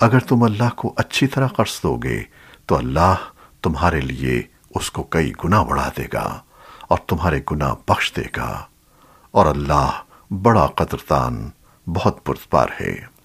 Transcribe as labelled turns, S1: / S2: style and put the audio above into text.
S1: अगर तुम अल्लाह को अच्छी तरह कर्ज दोगे तो अल्लाह तुम्हारे लिए उसको कई गुना बढ़ा देगा और तुम्हारे गुनाह बख्श देगा। और अल्लाह बड़ा कदरदान बहुत पुरस्कार है।